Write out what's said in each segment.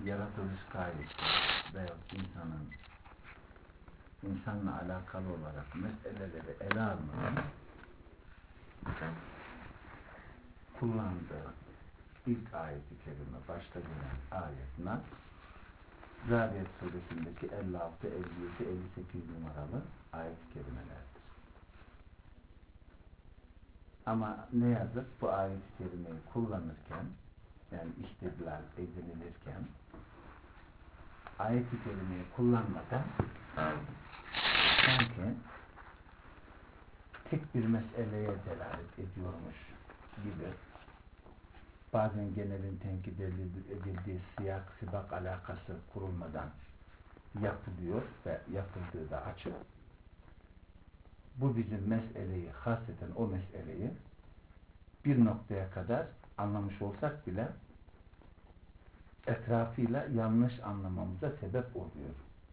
yaratılış gayesi veya insanla alakalı olarak meseleleri ele almanın kullandığı ilk ayet-i kerime, başta gelen ayet Nas, Zariyat suresindeki 56, 57, 58 numaralı ayet-i kerimelerdir. Ama ne yazık bu ayet-i kerimeyi kullanırken, yani istidlal edinilirken, ayet-i kerimeyi kullanmadan sanki tek bir meseleye delalet ediyormuş gibi, bazen genelin tenkit edildiği siyak, sibak alakası kurulmadan yapılıyor ve yapıldığı da açık. Bu bizim meseleyi, hasreten o meseleyi bir noktaya kadar anlamış olsak bile etrafıyla yanlış anlamamıza sebep oluyor.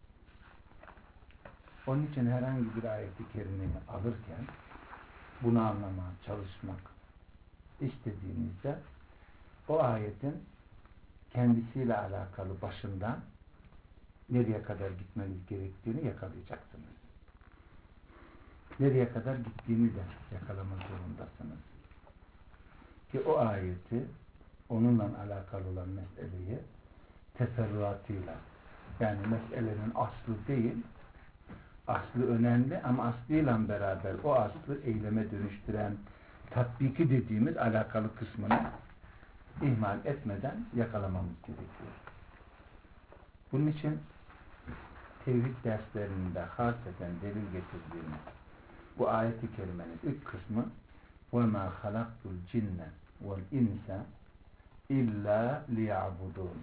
Onun için herhangi bir ayet-i kerimeyi alırken bunu anlamaya çalışmak istediğinizde o ayetin kendisiyle alakalı başından nereye kadar gitmeniz gerektiğini yakalayacaksınız. Nereye kadar gittiğini de yakalamak zorundasınız. Ki o ayeti, onunla alakalı olan meseleyi teferruatıyla, yani meselenin aslı değil, aslı önemli ama aslıyla beraber o aslı eyleme dönüştüren tatbiki dediğimiz alakalı kısmını ihmal etmeden yakalamamız gerekiyor. Bunun için tevhid derslerinde hasreten delil getirdiğimiz bu ayet-i kerimenin ilk kısmı وَمَا خَلَقْتُ الْجِنَّ وَالْاِنْسَ اِلَّا لِيَعْبُدُونَ.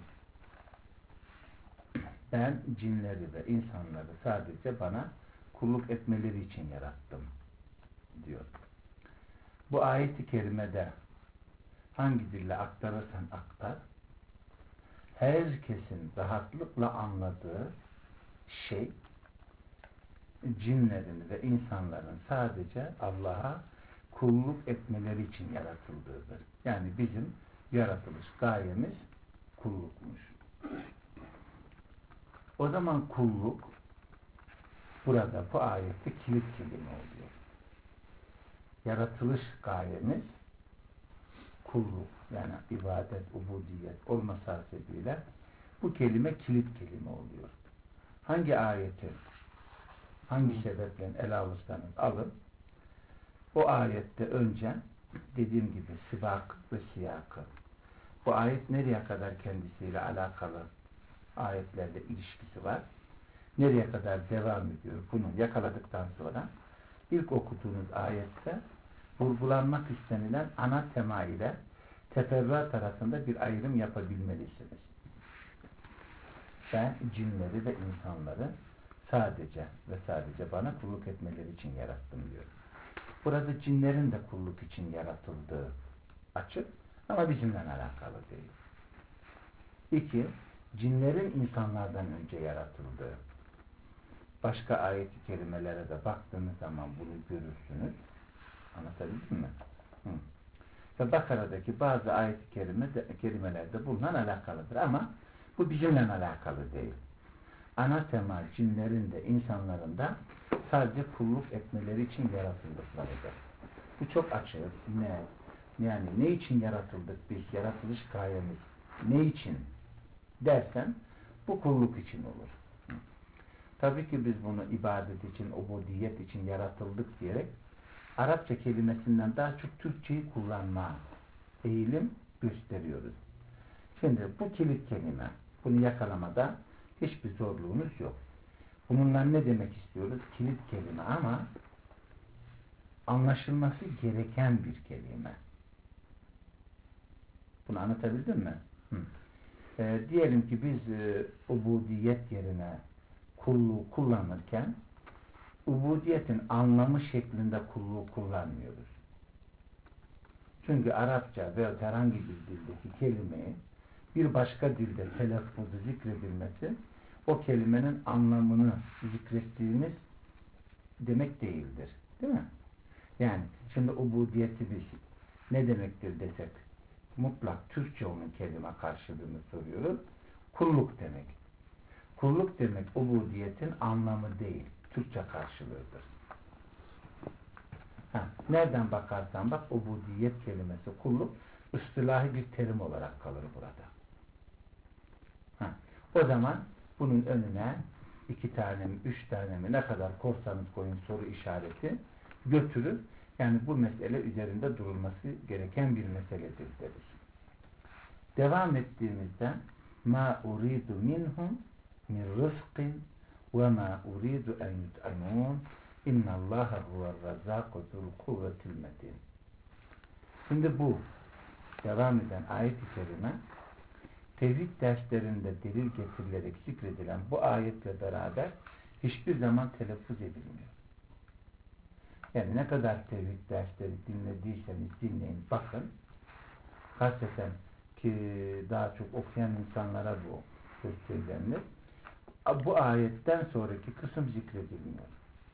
Ben cinleri ve insanları sadece bana kulluk etmeleri için yarattım diyor. Bu ayet-i kerimede hangi dille aktarırsan aktar, herkesin rahatlıkla anladığı şey, cinlerin ve insanların sadece Allah'a kulluk etmeleri için yaratıldığıdır. Yani bizim yaratılış gayemiz kullukmuş. O zaman kulluk burada bu ayette kilit kelime oluyor. Yaratılış gayemiz kulluk, yani ibadet, ubudiyet olması hasebiyle bu kelime kilit kelime oluyor. Hangi ayeti hangi sebeple ele alırsanız alın, o ayette önce dediğim gibi sibak ve siyakı, bu ayet nereye kadar kendisiyle alakalı ayetlerle ilişkisi var, nereye kadar devam ediyor, bunu yakaladıktan sonra ilk okuduğunuz ayette vurgulanmak istenilen ana tema ile teferruat arasında bir ayrım yapabilmelisiniz. Ben cinleri ve insanları sadece ve sadece bana kulluk etmeleri için yarattım diyor. Burada cinlerin de kulluk için yaratıldığı açık ama bizimle alakalı değil. 2. Cinlerin insanlardan önce yaratıldığı. Başka ayet-i kerimelere de baktığınız zaman bunu görürsünüz. Anlatabildim mi? Ve Bakara'daki bazı ayet-i kerimelerde bununla alakalıdır ama bu bizimle alakalı değil. Ana tema cinlerin de insanların da sadece kulluk etmeleri için yaratıldıklarıdır. Bu çok açık. Yani ne için yaratıldık biz? Yaratılış gayemiz ne için dersen bu kulluk için olur. Tabii ki biz bunu ibadet için, ubudiyet için yaratıldık diyerek Arapça kelimesinden daha çok Türkçeyi kullanma eğilim gösteriyoruz. Şimdi bu kilit kelime, bunu yakalamada hiçbir zorluğunuz yok. Bununla ne demek istiyoruz? Kilit kelime ama anlaşılması gereken bir kelime. Bunu anlatabildim mi? Diyelim ki biz ubudiyet yerine kulluğu kullanırken ubudiyetin anlamı şeklinde kulluğu kullanmıyoruz. Çünkü Arapça veya herhangi bir dildeki kelimeyi bir başka dilde telaffuzu zikredilmesi o kelimenin anlamını zikrettiğimiz demek değildir. Değil mi? Yani şimdi ubudiyeti biz ne demektir desek mutlak Türkçe onun kelime karşılığını soruyoruz. Kulluk demek. Kulluk demek ubudiyetin anlamı değil. Türkçe karşılığıdır. Nereden bakarsan bak ubudiyet kelimesi kulluk istilahi bir terim olarak kalır burada. O zaman bunun önüne 2 tane mi 3 tane mi ne kadar korsanız koyun soru işareti götürür. Yani bu mesele üzerinde durulması gereken bir meseledir deriz. Devam ettiğimizde ma uridu minhum min rızkın ve ma uridu en yut'amun innallaha huve'r-razzâku zul kuvvetil medîn. Şimdi bu devam eden ayet-i kerime tevhid derslerinde delil getirilerek zikredilen bu ayetle beraber hiçbir zaman telaffuz edilmiyor. Yani ne kadar tevhid dersleri dinlediyseniz dinleyin, bakın. Hasreten ki daha çok okuyan insanlara bu söz söylenir. Bu ayetten sonraki kısım zikredilmiyor.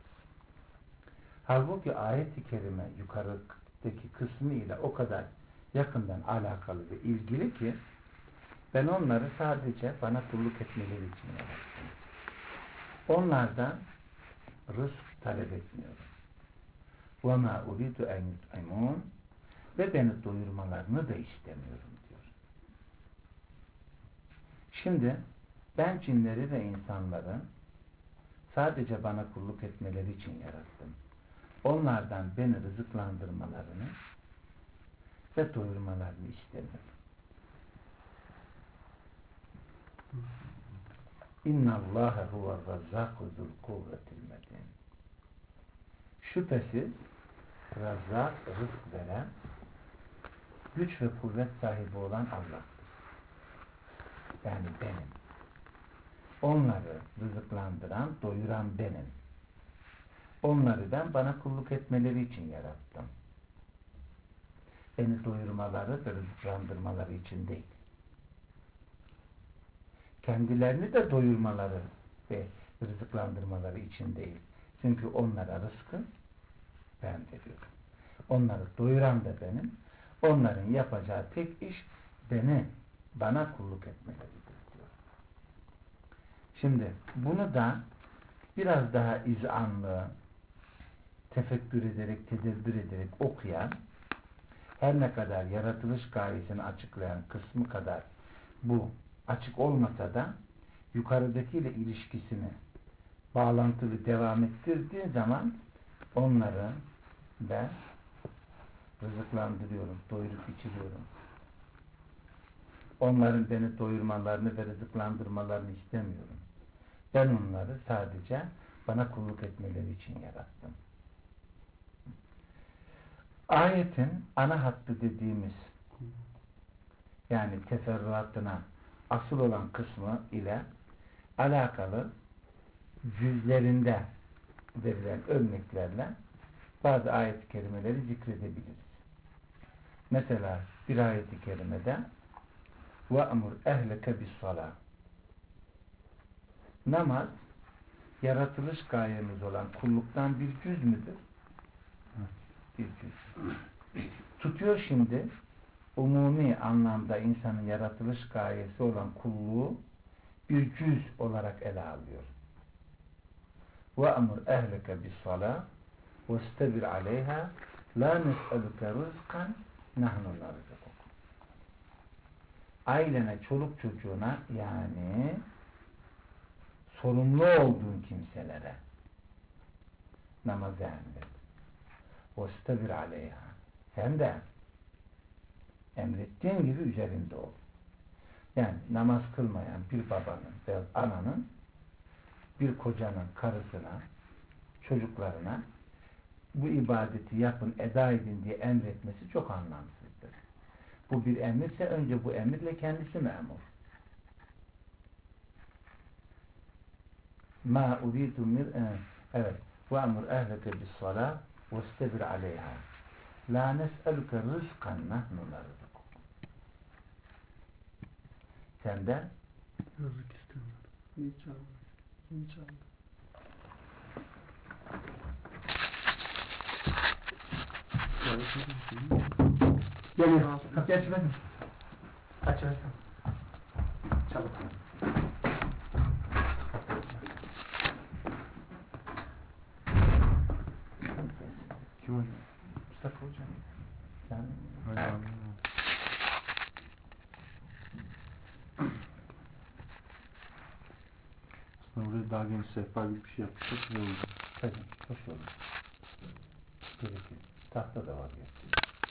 Halbuki ayet-i kerime yukarıdaki kısmı ile o kadar yakından alakalı ve ilgili ki ben onları sadece bana kulluk etmeleri için yarattım. Onlardan rızk talep etmiyorum. وَمَا اُرِيدُ اَنْ يُطْعِمُونَ ve beni doyurmalarını da istemiyorum diyor. Şimdi ben cinleri ve insanları sadece bana kulluk etmeleri için yarattım. Onlardan beni rızıklandırmalarını ve doyurmalarını istemiyorum. İnna Allaha huve'r-razzâku zul kuvvetil medîn. Şüphesiz Razzak, rızk veren, güç ve kuvvet sahibi olan Allah'tır. Yani benim. Onları rızıklandıran, doyuran benim. Onları ben bana kulluk etmeleri için yarattım. Beni doyurmaları ve rızıklandırmaları için değil. Kendilerini de doyurmaları ve rızıklandırmaları için değil. Çünkü onlara rızkı ben veriyorum. Onları doyuran da benim. Onların yapacağı tek iş bana kulluk etmeleridir diyor. Şimdi bunu da biraz daha izanlı, tefekkür ederek, tedebbür ederek okuyan, her ne kadar yaratılış gayesini açıklayan kısmı kadar bu açık olmasa da yukarıdakiyle ilişkisini bağlantılı devam ettirdiği zaman onları ben rızıklandırıyorum, doyurup içiriyorum. Onların beni doyurmalarını ve rızıklandırmalarını istemiyorum. Ben onları sadece bana kulluk etmeleri için yarattım. Ayetin ana hattı dediğimiz yani teferruatına asıl olan kısmı ile alakalı cüzlerinde verilen örneklerle bazı ayet-i kerimeleri zikredebiliriz. Mesela bir ayet-i kerimede وَأْمُرْ اَهْلَكَ بِالصَّلَاةِ namaz yaratılış gayemiz olan kulluktan bir cüz müdür? Bir cüz. Tutuyor şimdi umumi anlamda insanın yaratılış gayesi olan kulluğu bir cüz olarak ele alıyor. وَأْمُرْ اَهْلَكَ بِالصَّلَاةِ وَاسْتَبِرْ عَلَيْهَا لَا نَسْأَلُكَ رُزْقًا نَحْنُ نَرْزُقُكُمْ ailene, çoluk çocuğuna yani sorumlu olduğun kimselere namazı emret. وَاسْتَبِرْ عَلَيْهَا hem de emrettiğin gibi üzerinde ol. Yani namaz kılmayan bir babanın veya ananın bir kocanın karısına, çocuklarına bu ibadeti yapın, eda edin diye emretmesi çok anlamsızdır. Bu bir emirse önce bu emirle kendisi memur. Ma uridu evet. Ve emur ehleke bis-salâh ve istebir aleyha. La nes'eluke rızkan nahnu narzukum. Senden rızık istemiyorum. Hiç almaz. Geliyor. Kapıyı açıverin. Açıverin. Çabuk. Kim hocam? Mustafa hocam. Yani Hocam. Aslında buraya daha geniş sehpa gibi bir şey yapsak güzel olur. tabii hoş olur. Gerekir. Tahta da var ya.